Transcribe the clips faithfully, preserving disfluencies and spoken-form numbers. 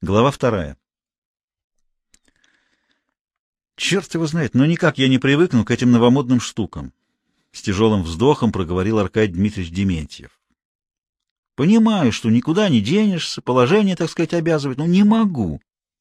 Глава вторая. Черт его знает, но никак я не привыкну к этим новомодным штукам. С тяжелым вздохом проговорил Аркадий Дмитриевич Дементьев. Понимаю, что никуда не денешься, положение, так сказать, обязывает, но не могу.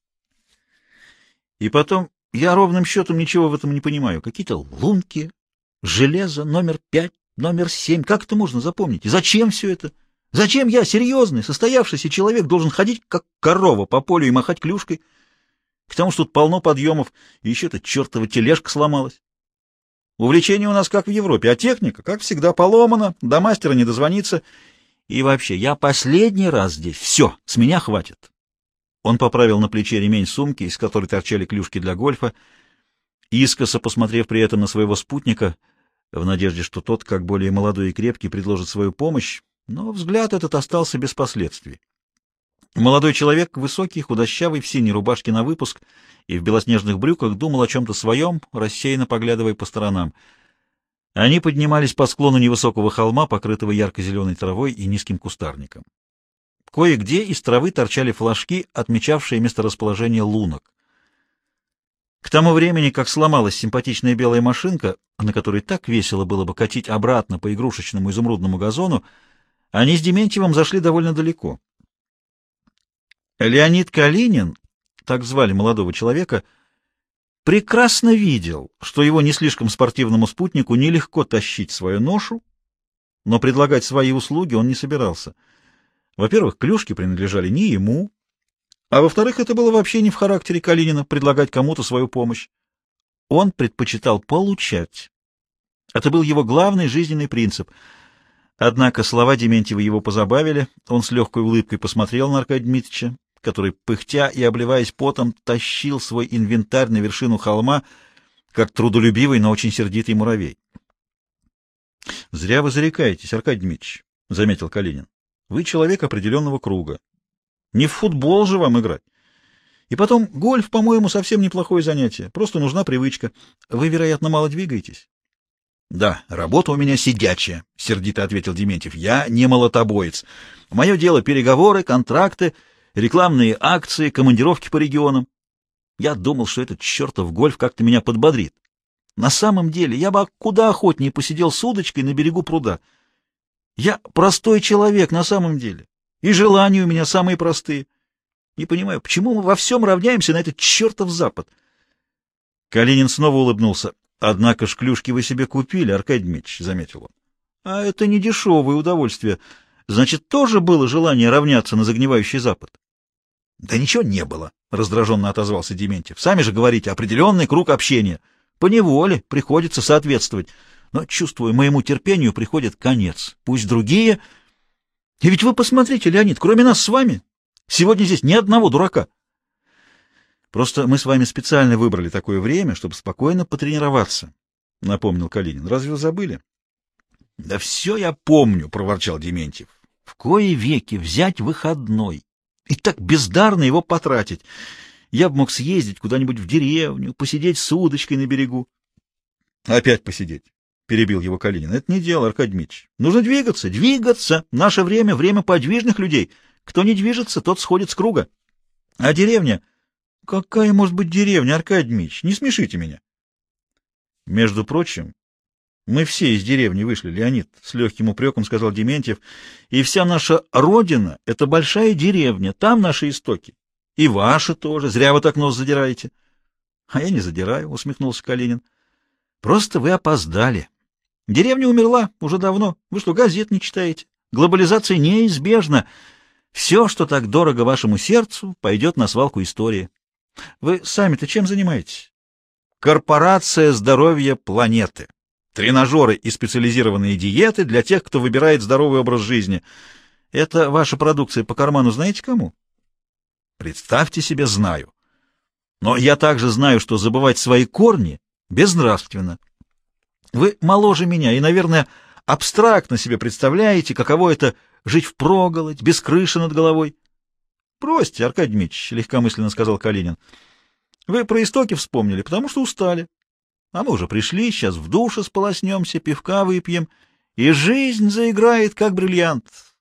И потом, я ровным счетом ничего в этом не понимаю. Какие-то лунки, железо, номер пять, номер семь. Как это можно запомнить? И зачем все это? Зачем я, серьезный, состоявшийся человек, должен ходить, как корова, по полю и махать клюшкой? К тому, что тут полно подъемов, и еще эта чертова тележка сломалась. Увлечение у нас как в Европе, а техника, как всегда, поломана, до мастера не дозвониться. И вообще, я последний раз здесь. Все, с меня хватит. Он поправил на плече ремень сумки, из которой торчали клюшки для гольфа, искоса посмотрев при этом на своего спутника, в надежде, что тот, как более молодой и крепкий, предложит свою помощь, но взгляд этот остался без последствий. Молодой человек, высокий, худощавый, в синей рубашке на выпуск и в белоснежных брюках, думал о чем-то своем, рассеянно поглядывая по сторонам. Они поднимались по склону невысокого холма, покрытого ярко-зеленой травой и низким кустарником. Кое-где из травы торчали флажки, отмечавшие месторасположение лунок. К тому времени, как сломалась симпатичная белая машинка, на которой так весело было бы катить обратно по игрушечному изумрудному газону, они с Дементьевым зашли довольно далеко. Леонид Калинин, так звали молодого человека, прекрасно видел, что его не слишком спортивному спутнику нелегко тащить свою ношу, но предлагать свои услуги он не собирался. Во-первых, клюшки принадлежали не ему, а во-вторых, это было вообще не в характере Калинина предлагать кому-то свою помощь. Он предпочитал получать. Это был его главный жизненный принцип. Однако слова Дементьева его позабавили. Он с легкой улыбкой посмотрел на Аркадия Дмитриевича, который, пыхтя и обливаясь потом, тащил свой инвентарь на вершину холма, как трудолюбивый, но очень сердитый муравей. — Зря вы зарекаетесь, Аркадий Дмитриевич, — заметил Калинин. — Вы человек определенного круга. Не в футбол же вам играть. И потом, гольф, по-моему, совсем неплохое занятие. Просто нужна привычка. Вы, вероятно, мало двигаетесь? — Да, работа у меня сидячая, — сердито ответил Дементьев. — Я не молотобоец. Мое дело — переговоры, контракты, рекламные акции, командировки по регионам. Я думал, что этот чертов гольф как-то меня подбодрит. На самом деле, я бы куда охотнее посидел с удочкой на берегу пруда. Я простой человек на самом деле, и желания у меня самые простые. Не понимаю, почему мы во всем равняемся на этот чертов Запад? Калинин снова улыбнулся. — Однако ж клюшки вы себе купили, Аркадий Дмитриевич, — заметил он. — А это не дешевое удовольствие. Значит, тоже было желание равняться на загнивающий Запад? — Да ничего не было, — раздраженно отозвался Дементьев. — Сами же говорите, определенный круг общения. Поневоле приходится соответствовать. Но, чувствую, моему терпению приходит конец. Пусть другие... И ведь вы посмотрите, Леонид, кроме нас с вами, сегодня здесь ни одного дурака. Просто мы с вами специально выбрали такое время, чтобы спокойно потренироваться, — напомнил Калинин. — Разве вы забыли? — Да все я помню, — проворчал Дементьев. — В кои веки взять выходной и так бездарно его потратить. Я бы мог съездить куда-нибудь в деревню, посидеть с удочкой на берегу. — Опять посидеть, — перебил его Калинин. — Это не дело, Аркадий Дмитриевич. Нужно двигаться, двигаться. Наше время — время подвижных людей. Кто не движется, тот сходит с круга. А деревня... Какая может быть деревня, Аркадий Дмитриевич? Не смешите меня. — Между прочим, мы все из деревни вышли, Леонид, — с легким упреком сказал Дементьев. — И вся наша родина — это большая деревня, там наши истоки. И ваши тоже. Зря вы так нос задираете. — А я не задираю, — усмехнулся Калинин. — Просто вы опоздали. Деревня умерла уже давно. Вы что, газет не читаете? Глобализация неизбежна. Все, что так дорого вашему сердцу, пойдет на свалку истории. Вы сами-то чем занимаетесь? Корпорация здоровья планеты. Тренажеры и специализированные диеты для тех, кто выбирает здоровый образ жизни. Это ваша продукция по карману знаете кому? Представьте себе, знаю. Но я также знаю, что забывать свои корни безнравственно. Вы моложе меня и, наверное, абстрактно себе представляете, каково это жить впроголодь, без крыши над головой. — Бросьте, Аркадий Дмитриевич, — легкомысленно сказал Калинин. — Вы про истоки вспомнили, потому что устали. А мы уже пришли, сейчас в душе сполоснемся, пивка выпьем, и жизнь заиграет, как бриллиант.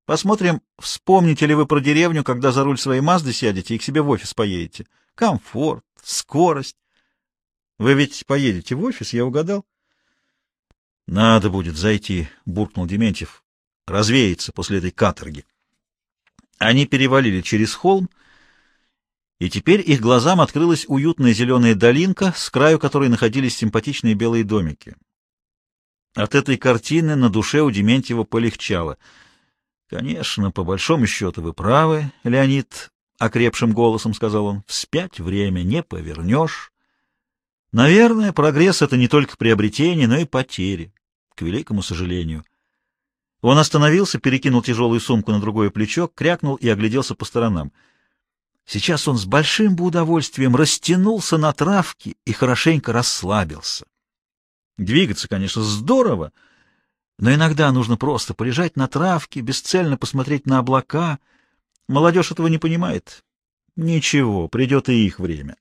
Посмотрим, вспомните ли вы про деревню, когда за руль своей Мазды сядете и к себе в офис поедете. Комфорт, скорость. Вы ведь поедете в офис, я угадал? Надо будет зайти, буркнул Дементьев. Развеяться после этой каторги. Они перевалили через холм, и теперь их глазам открылась уютная зеленая долинка, с краю которой находились симпатичные белые домики. От этой картины на душе у Дементьева полегчало. — Конечно, по большому счету вы правы, Леонид, — окрепшим голосом сказал он, — вспять время не повернешь. Наверное, прогресс — это не только приобретение, но и потери, к великому сожалению. Он остановился, перекинул тяжелую сумку на другое плечо, крякнул и огляделся по сторонам. Сейчас он с большим бы удовольствием растянулся на травке и хорошенько расслабился. Двигаться, конечно, здорово, но иногда нужно просто полежать на травке, бесцельно посмотреть на облака. Молодежь этого не понимает. Ничего, придет и их время.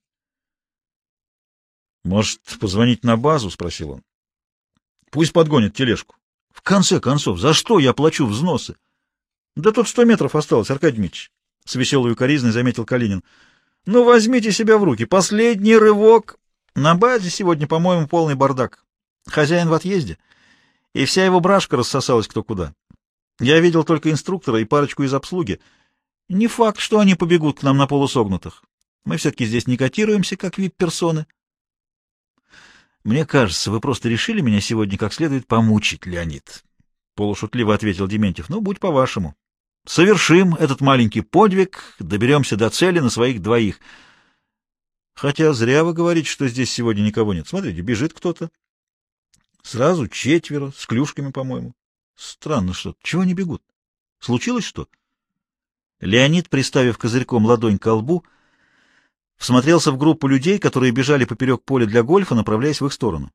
— Может, позвонить на базу? — спросил он. — Пусть подгонят тележку. — В конце концов, за что я плачу взносы? — Да тут сто метров осталось, Аркадий Дмитриевич. — с веселой укоризной заметил Калинин. — Ну, возьмите себя в руки. Последний рывок. На базе сегодня, по-моему, полный бардак. Хозяин в отъезде, и вся его брашка рассосалась кто куда. Я видел только инструктора и парочку из обслуги. Не факт, что они побегут к нам на полусогнутых. Мы все-таки здесь не котируемся, как вип-персоны. — Мне кажется, вы просто решили меня сегодня как следует помучить, Леонид, — полушутливо ответил Дементьев. — Ну, будь по-вашему. Совершим этот маленький подвиг, доберемся до цели на своих двоих. Хотя зря вы говорите, что здесь сегодня никого нет. Смотрите, бежит кто-то. Сразу четверо, с клюшками, по-моему. Странно что-то. Чего они бегут? Случилось что? Леонид, приставив козырьком ладонь ко лбу, всмотрелся в группу людей, которые бежали поперек поля для гольфа, направляясь в их сторону.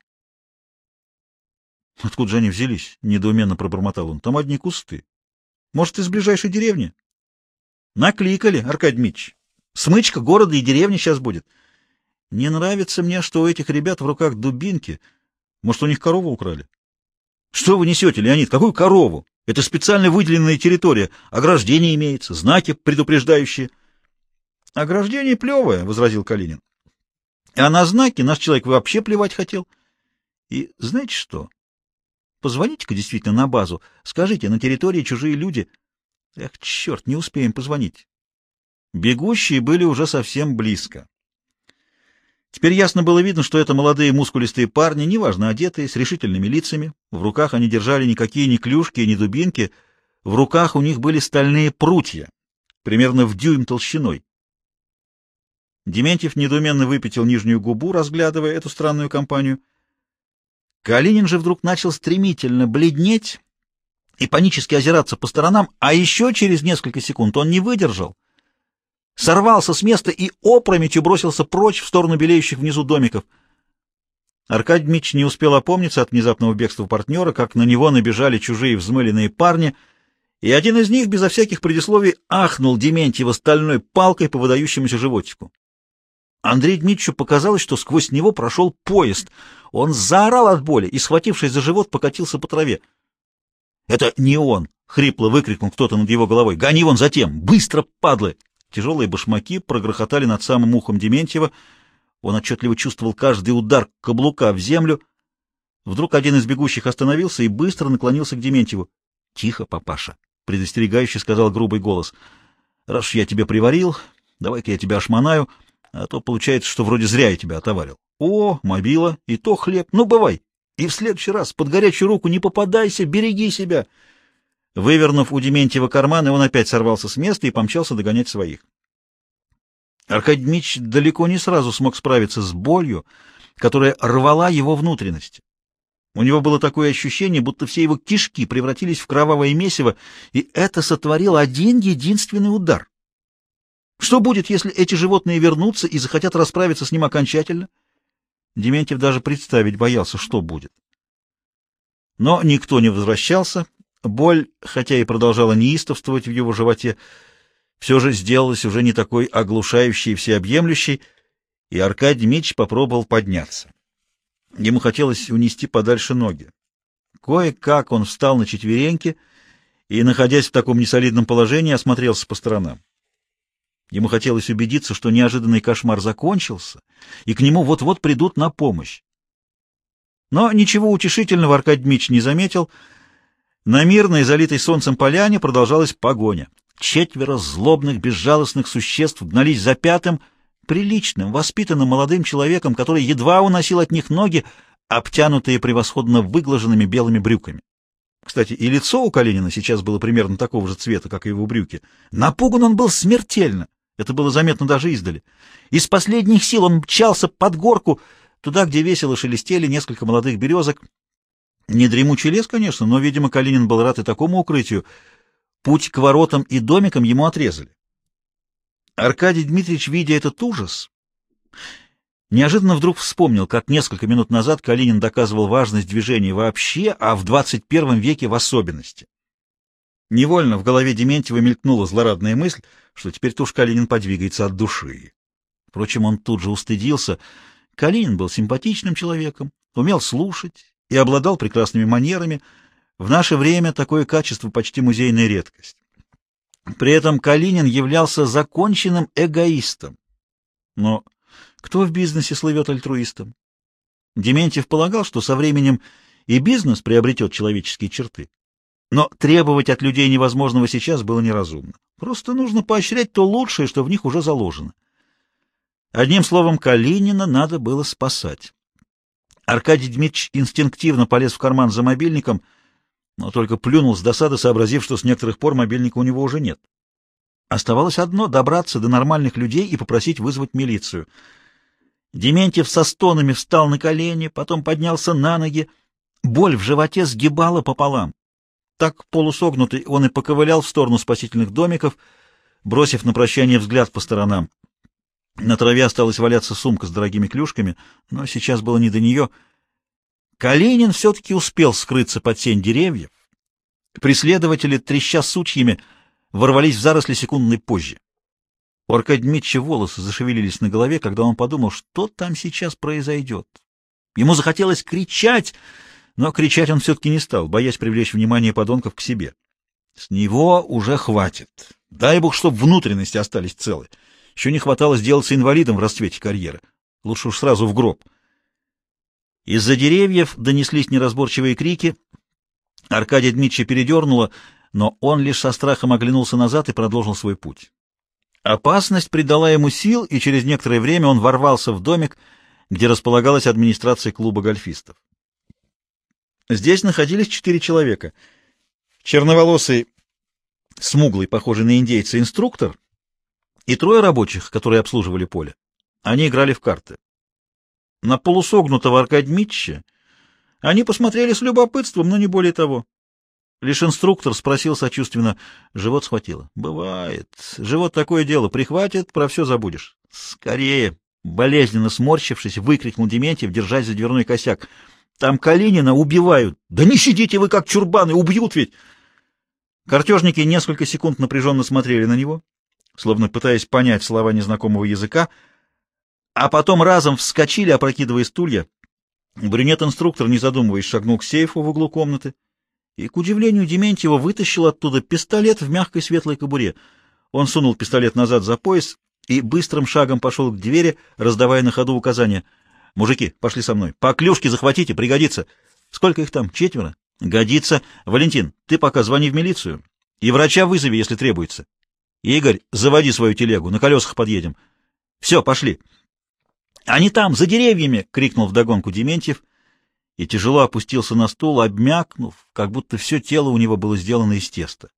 — Откуда же они взялись? — недоуменно пробормотал он. — Там одни кусты. Может, из ближайшей деревни? — Накликали, Аркадий Дмитриевич. Смычка города и деревни сейчас будет. Не нравится мне, что у этих ребят в руках дубинки. Может, у них корову украли? — Что вы несете, Леонид? Какую корову? Это специально выделенная территория. Ограждение имеется, знаки предупреждающие. — Ограждение плевое, — возразил Калинин. — А на знаки наш человек вообще плевать хотел. И знаете что? Позвоните-ка действительно на базу. Скажите, на территории чужие люди. Эх, черт, не успеем позвонить. Бегущие были уже совсем близко. Теперь ясно было видно, что это молодые мускулистые парни, неважно одетые, с решительными лицами. В руках они держали никакие ни клюшки, ни дубинки. В руках у них были стальные прутья, примерно в дюйм толщиной. Дементьев недоуменно выпятил нижнюю губу, разглядывая эту странную компанию. Калинин же вдруг начал стремительно бледнеть и панически озираться по сторонам, а еще через несколько секунд он не выдержал. Сорвался с места и опрометью бросился прочь в сторону белеющих внизу домиков. Аркадий Дмитриевич не успел опомниться от внезапного бегства партнера, как на него набежали чужие взмыленные парни, и один из них безо всяких предисловий ахнул Дементьева стальной палкой по выдающемуся животику. Андрею Дмитриевичу показалось, что сквозь него прошел поезд. Он заорал от боли и, схватившись за живот, покатился по траве. — Это не он! — хрипло выкрикнул кто-то над его головой. — Гони вон затем! Быстро, падлы! Тяжелые башмаки прогрохотали над самым ухом Дементьева. Он отчетливо чувствовал каждый удар каблука в землю. Вдруг один из бегущих остановился и быстро наклонился к Дементьеву. — Тихо, папаша! — предостерегающе сказал грубый голос. — Раз уж я тебя приварил, давай-ка я тебя ошмонаю, а то получается, что вроде зря я тебя отоварил. О, мобила, и то хлеб. Ну, бывай! И в следующий раз под горячую руку не попадайся, береги себя! Вывернув у Дементьева карманы, он опять сорвался с места и помчался догонять своих. Аркадий Дмитриевич далеко не сразу смог справиться с болью, которая рвала его внутренности. У него было такое ощущение, будто все его кишки превратились в кровавое месиво, и это сотворил один единственный удар. Что будет, если эти животные вернутся и захотят расправиться с ним окончательно? Дементьев даже представить боялся, что будет. Но никто не возвращался. Боль, хотя и продолжала неистовствовать в его животе, все же сделалась уже не такой оглушающей и всеобъемлющей, и Аркадий Дмитриевич попробовал подняться. Ему хотелось унести подальше ноги. Кое-как он встал на четвереньки и, находясь в таком несолидном положении, осмотрелся по сторонам. Ему хотелось убедиться, что неожиданный кошмар закончился, и к нему вот-вот придут на помощь. Но ничего утешительного Аркадий Дмитрич не заметил. На мирной, залитой солнцем поляне продолжалась погоня. Четверо злобных, безжалостных существ гнались за пятым, приличным, воспитанным молодым человеком, который едва уносил от них ноги, обтянутые превосходно выглаженными белыми брюками. Кстати, и лицо у Калинина сейчас было примерно такого же цвета, как и его брюки. Напуган он был смертельно. Это было заметно даже издали. Из последних сил он мчался под горку, туда, где весело шелестели несколько молодых березок. Не дремучий лес, конечно, но, видимо, Калинин был рад и такому укрытию. Путь к воротам и домикам ему отрезали. Аркадий Дмитриевич, видя этот ужас, неожиданно вдруг вспомнил, как несколько минут назад Калинин доказывал важность движения вообще, а в двадцать первом веке в особенности. Невольно в голове Дементьева мелькнула злорадная мысль, что теперь-то уж Калинин подвигается от души. Впрочем, он тут же устыдился. Калинин был симпатичным человеком, умел слушать и обладал прекрасными манерами. В наше время такое качество почти музейная редкость. При этом Калинин являлся законченным эгоистом. Но кто в бизнесе слывет альтруистом? Дементьев полагал, что со временем и бизнес приобретет человеческие черты. Но требовать от людей невозможного сейчас было неразумно. Просто нужно поощрять то лучшее, что в них уже заложено. Одним словом, Калинина надо было спасать. Аркадий Дмитриевич инстинктивно полез в карман за мобильником, но только плюнул с досады, сообразив, что с некоторых пор мобильника у него уже нет. Оставалось одно — добраться до нормальных людей и попросить вызвать милицию. Дементьев со стонами встал на колени, потом поднялся на ноги. Боль в животе сгибала пополам. Так полусогнутый он и поковылял в сторону спасительных домиков, бросив на прощание взгляд по сторонам. На траве осталась валяться сумка с дорогими клюшками, но сейчас было не до нее. Калинин все-таки успел скрыться под сень деревьев. Преследователи, треща сучьями, ворвались в заросли секундной позже. У Аркадия Дмитрича волосы зашевелились на голове, когда он подумал, что там сейчас произойдет. Ему захотелось кричать, но кричать он все-таки не стал, боясь привлечь внимание подонков к себе. С него уже хватит. Дай бог, чтобы внутренности остались целы. Еще не хватало сделаться инвалидом в расцвете карьеры. Лучше уж сразу в гроб. Из-за деревьев донеслись неразборчивые крики. Аркадия Дмитрича передернуло, но он лишь со страхом оглянулся назад и продолжил свой путь. Опасность придала ему сил, и через некоторое время он ворвался в домик, где располагалась администрация клуба гольфистов. Здесь находились четыре человека. Черноволосый, смуглый, похожий на индейца, инструктор и трое рабочих, которые обслуживали поле. Они играли в карты. На полусогнутого Аркадия Дмитрича они посмотрели с любопытством, но не более того. Лишь инструктор спросил сочувственно: живот схватило? Бывает. Живот такое дело. Прихватит, про все забудешь. Скорее! Болезненно сморщившись, выкрикнул Дементьев, держась за дверной косяк. Там Калинина убивают. Да не сидите вы как чурбаны, убьют ведь! Картежники несколько секунд напряженно смотрели на него, словно пытаясь понять слова незнакомого языка, а потом разом вскочили, опрокидывая стулья. Брюнет-инструктор, не задумываясь, шагнул к сейфу в углу комнаты и, к удивлению Дементьева, вытащил оттуда пистолет в мягкой светлой кобуре. Он сунул пистолет назад за пояс и быстрым шагом пошел к двери, раздавая на ходу указания. «Мужики, пошли со мной. По клюшке захватите, пригодится. Сколько их там? Четверо? Годится. Валентин, ты пока звони в милицию и врача вызови, если требуется. Игорь, заводи свою телегу, на колесах подъедем. Все, пошли». «Они там, за деревьями!» — крикнул вдогонку Дементьев и тяжело опустился на стул, обмякнув, как будто все тело у него было сделано из теста.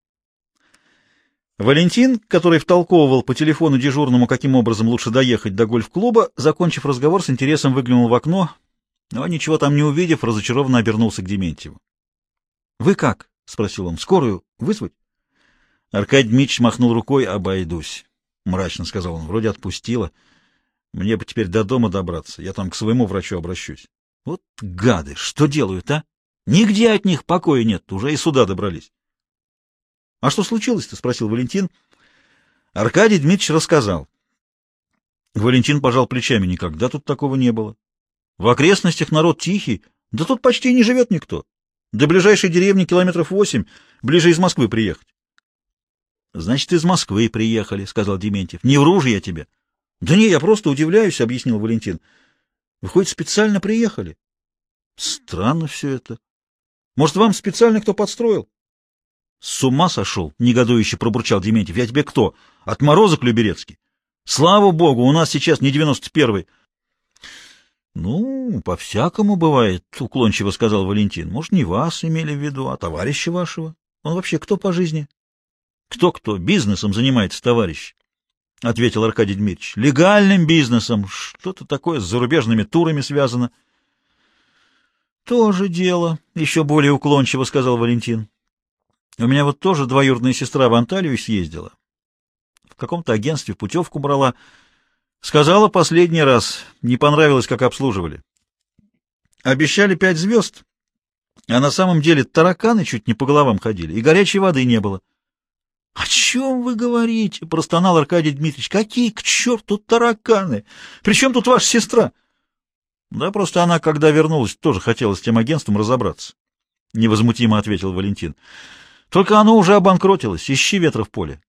Валентин, который втолковывал по телефону дежурному, каким образом лучше доехать до гольф-клуба, закончив разговор, с интересом выглянул в окно, но, ничего там не увидев, разочарованно обернулся к Дементьеву. — Вы как? — спросил он. — Скорую вызвать? Аркадий Дмитрич махнул рукой. — Обойдусь, — мрачно сказал он. — Вроде отпустила. Мне бы теперь до дома добраться. Я там к своему врачу обращусь. Вот гады! Что делают, а? Нигде от них покоя нет. Уже и сюда добрались. — А что случилось-то? — спросил Валентин. Аркадий Дмитрич рассказал. Валентин пожал плечами. Никогда тут такого не было. В окрестностях народ тихий. Да тут почти не живет никто. До ближайшей деревни километров восемь, ближе из Москвы приехать. — Значит, из Москвы приехали, — сказал Дементьев. — Не вру же я тебе. — Да не, я просто удивляюсь, — объяснил Валентин. — Выходит, специально приехали? — Странно все это. Может, вам специально кто подстроил? — С ума сошел, — негодующе пробурчал Дементьев. — Я тебе кто? Отморозок Люберецкий? Слава богу, у нас сейчас не девяносто первый. — Ну, по-всякому бывает, — уклончиво сказал Валентин. — Может, не вас имели в виду, а товарища вашего? Он вообще кто по жизни? — Кто-кто? Бизнесом занимается, товарищ, — ответил Аркадий Дмитриевич. — Легальным бизнесом. Что-то такое с зарубежными турами связано. — Тоже дело, — еще более уклончиво сказал Валентин. — У меня вот тоже двоюродная сестра в Анталию съездила. В каком-то агентстве путевку брала. Сказала последний раз, не понравилось, как обслуживали. Обещали пять звезд, а на самом деле тараканы чуть не по головам ходили, и горячей воды не было. — О чем вы говорите? — простонал Аркадий Дмитриевич. — Какие к черту тараканы? Причем тут ваша сестра? — Да просто она, когда вернулась, тоже хотела с тем агентством разобраться. — невозмутимо ответил Валентин. — Только оно уже обанкротилось. Ищи ветра в поле.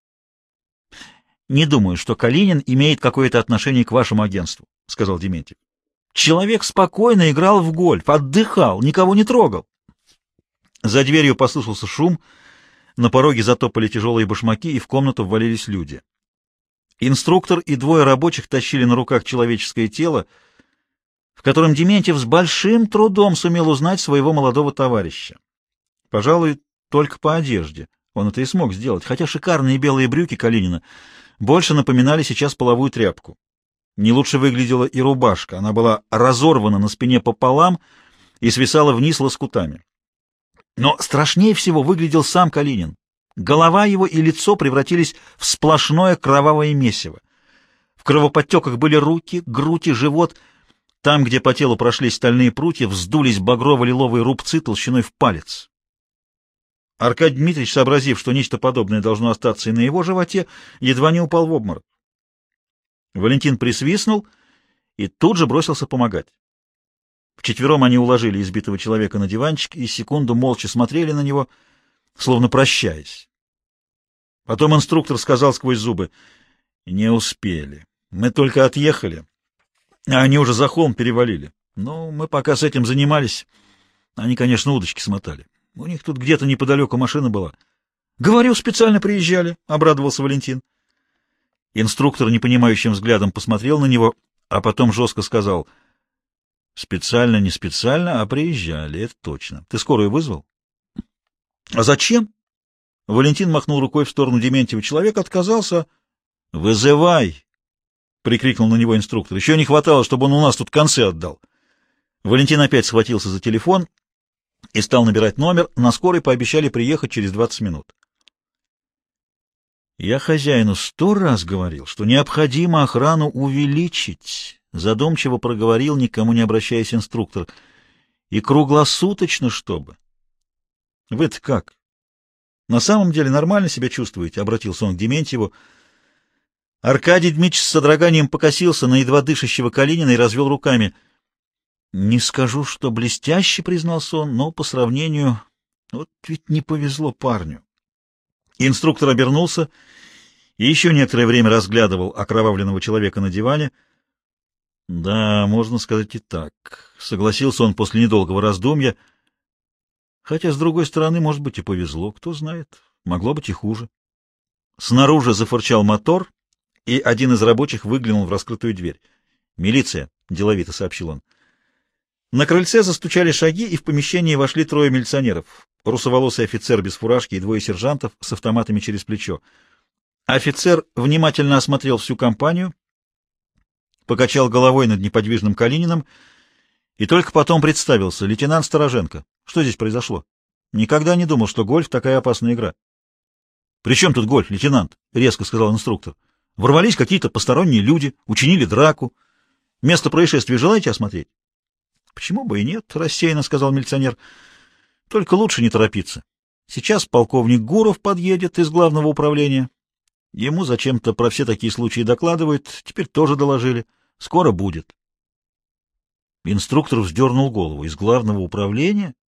— Не думаю, что Калинин имеет какое-то отношение к вашему агентству, — сказал Дементьев. — Человек спокойно играл в гольф, отдыхал, никого не трогал. За дверью послышался шум, на пороге затопали тяжелые башмаки, и в комнату ввалились люди. Инструктор и двое рабочих тащили на руках человеческое тело, в котором Дементьев с большим трудом сумел узнать своего молодого товарища. Пожалуй, только по одежде он это и смог сделать, хотя шикарные белые брюки Калинина больше напоминали сейчас половую тряпку. Не лучше выглядела и рубашка, она была разорвана на спине пополам и свисала вниз лоскутами. Но страшнее всего выглядел сам Калинин. Голова его и лицо превратились в сплошное кровавое месиво. В кровоподтеках были руки, грудь и живот. Там, где по телу прошлись стальные прутья, вздулись багрово-лиловые рубцы толщиной в палец. Аркадий Дмитриевич, сообразив, что нечто подобное должно остаться и на его животе, едва не упал в обморок. Валентин присвистнул и тут же бросился помогать. Вчетвером они уложили избитого человека на диванчик и секунду молча смотрели на него, словно прощаясь. Потом инструктор сказал сквозь зубы: «Не успели. Мы только отъехали, а они уже за холм перевалили. Ну, мы пока с этим занимались. Они, конечно, удочки смотали. У них тут где-то неподалеку машина была». «Говорю, специально приезжали», — обрадовался Валентин. Инструктор непонимающим взглядом посмотрел на него, а потом жестко сказал: «Специально, не специально, а приезжали, это точно. Ты скорую вызвал?» «А зачем?» Валентин махнул рукой в сторону Дементьева. Человек отказался. «Вызывай!» — прикрикнул на него инструктор. «Еще не хватало, чтобы он у нас тут концы отдал». Валентин опять схватился за телефон и стал набирать номер. На скорой пообещали приехать через двадцать минут. «Я хозяину сто раз говорил, что необходимо охрану увеличить», — задумчиво проговорил, никому не обращаясь, инструктор. «И круглосуточно, чтобы». «Вы-то как? На самом деле нормально себя чувствуете?» — обратился он к Дементьеву. Аркадий Дмитриевич с содроганием покосился на едва дышащего Калинина и развел руками. «Не скажу, что блестяще», — признался он, — «но по сравнению... Вот ведь не повезло парню». Инструктор обернулся и еще некоторое время разглядывал окровавленного человека на диване. «Да, можно сказать и так», — согласился он после недолгого раздумья. «Хотя, с другой стороны, может быть, и повезло, кто знает, могло быть и хуже». Снаружи зафырчал мотор, и один из рабочих выглянул в раскрытую дверь. «Милиция», — деловито сообщил он. На крыльце застучали шаги, и в помещение вошли трое милиционеров. Русоволосый офицер без фуражки и двое сержантов с автоматами через плечо. Офицер внимательно осмотрел всю компанию, покачал головой над неподвижным Калининым и только потом представился: лейтенант Стороженко. Что здесь произошло? Никогда не думал, что гольф — такая опасная игра. — При чем тут гольф, лейтенант? — резко сказал инструктор. — Ворвались какие-то посторонние люди, учинили драку. Место происшествия желаете осмотреть? — Почему бы и нет, — рассеянно сказал милиционер. — Только лучше не торопиться. Сейчас полковник Гуров подъедет из главного управления. Ему зачем-то про все такие случаи докладывают, теперь тоже доложили. Скоро будет. Инструктор вздернул голову. Из главного управления?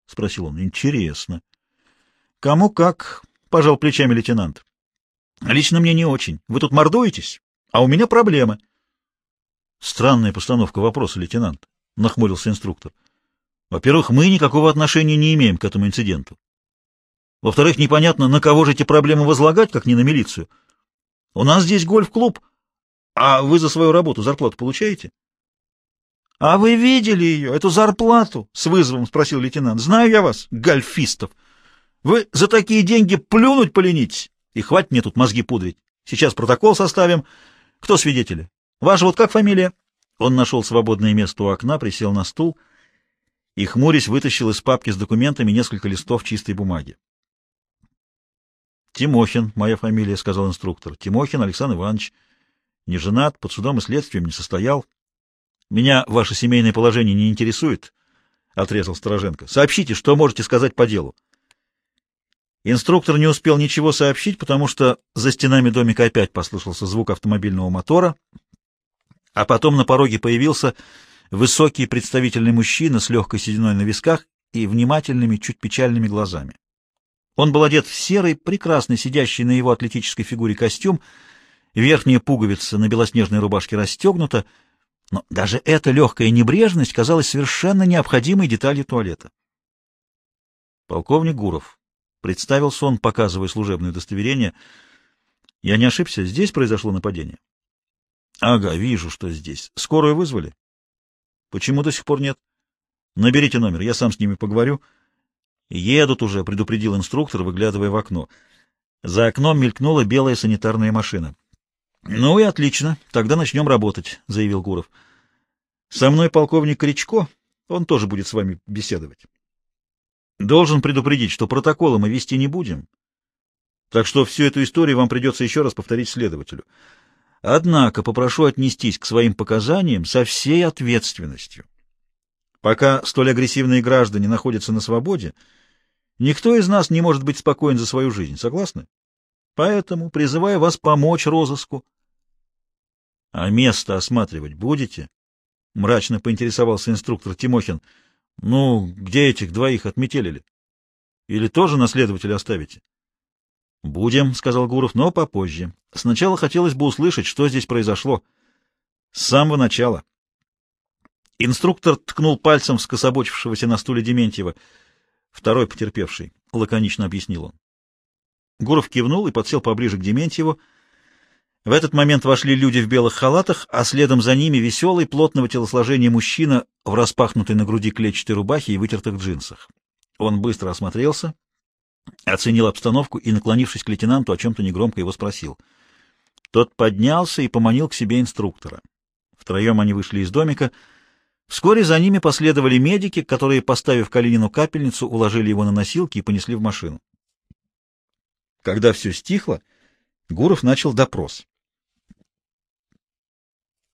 — спросил он. — Интересно. — Кому как, — пожал плечами лейтенант. — Лично мне не очень. Вы тут мордуетесь, а у меня проблемы. — Странная постановка вопроса, лейтенант, — нахмурился инструктор. — Во-первых, мы никакого отношения не имеем к этому инциденту. Во-вторых, непонятно, на кого же эти проблемы возлагать, как не на милицию. У нас здесь гольф-клуб, а вы за свою работу зарплату получаете? — А вы видели ее, эту зарплату? — с вызовом спросил лейтенант. — Знаю я вас, гольфистов. Вы за такие деньги плюнуть поленитесь. И хватит мне тут мозги пудрить. Сейчас протокол составим. Кто свидетели? Ваша вот как фамилия? Он нашел свободное место у окна, присел на стул и, хмурясь, вытащил из папки с документами несколько листов чистой бумаги. — Тимохин, моя фамилия, — сказал инструктор. — Тимохин Александр Иванович. Не женат, под судом и следствием не состоял. — Меня ваше семейное положение не интересует, — отрезал Стороженко. — Сообщите, что можете сказать по делу. Инструктор не успел ничего сообщить, потому что за стенами домика опять послышался звук автомобильного мотора, а потом на пороге появился высокий представительный мужчина с легкой сединой на висках и внимательными, чуть печальными глазами. Он был одет в серый, прекрасно сидящий на его атлетической фигуре костюм, верхняя пуговица на белоснежной рубашке расстегнута, но даже эта легкая небрежность казалась совершенно необходимой деталью туалета. Полковник Гуров. Представился он, показывая служебное удостоверение. Я не ошибся, здесь произошло нападение? Ага, вижу, что здесь. Скорую вызвали? Почему до сих пор нет? Наберите номер, я сам с ними поговорю. Едут уже, предупредил инструктор, выглядывая в окно. За окном мелькнула белая санитарная машина. Ну и отлично, тогда начнем работать, заявил Гуров. Со мной полковник Кричко, он тоже будет с вами беседовать. Должен предупредить, что протокола мы вести не будем, так что всю эту историю вам придется еще раз повторить следователю. Однако попрошу отнестись к своим показаниям со всей ответственностью. Пока столь агрессивные граждане находятся на свободе, никто из нас не может быть спокоен за свою жизнь, согласны? Поэтому призываю вас помочь розыску. — А место осматривать будете? — мрачно поинтересовался инструктор Тимохин. — Ну, где этих двоих отметелили? Или тоже на следователя оставите? — Будем, — сказал Гуров, — но попозже. Сначала хотелось бы услышать, что здесь произошло. С самого начала. Инструктор ткнул пальцем в скособочившегося на стуле Дементьева. Второй потерпевший, — лаконично объяснил он. Гуров кивнул и подсел поближе к Дементьеву. В этот момент вошли люди в белых халатах, а следом за ними веселый, плотного телосложения мужчина в распахнутой на груди клетчатой рубахе и вытертых джинсах. Он быстро осмотрелся, оценил обстановку и, наклонившись к лейтенанту, о чем-то негромко его спросил. Тот поднялся и поманил к себе инструктора. Втроем они вышли из домика. Вскоре за ними последовали медики, которые, поставив Калинину капельницу, уложили его на носилки и понесли в машину. Когда все стихло, Гуров начал допрос.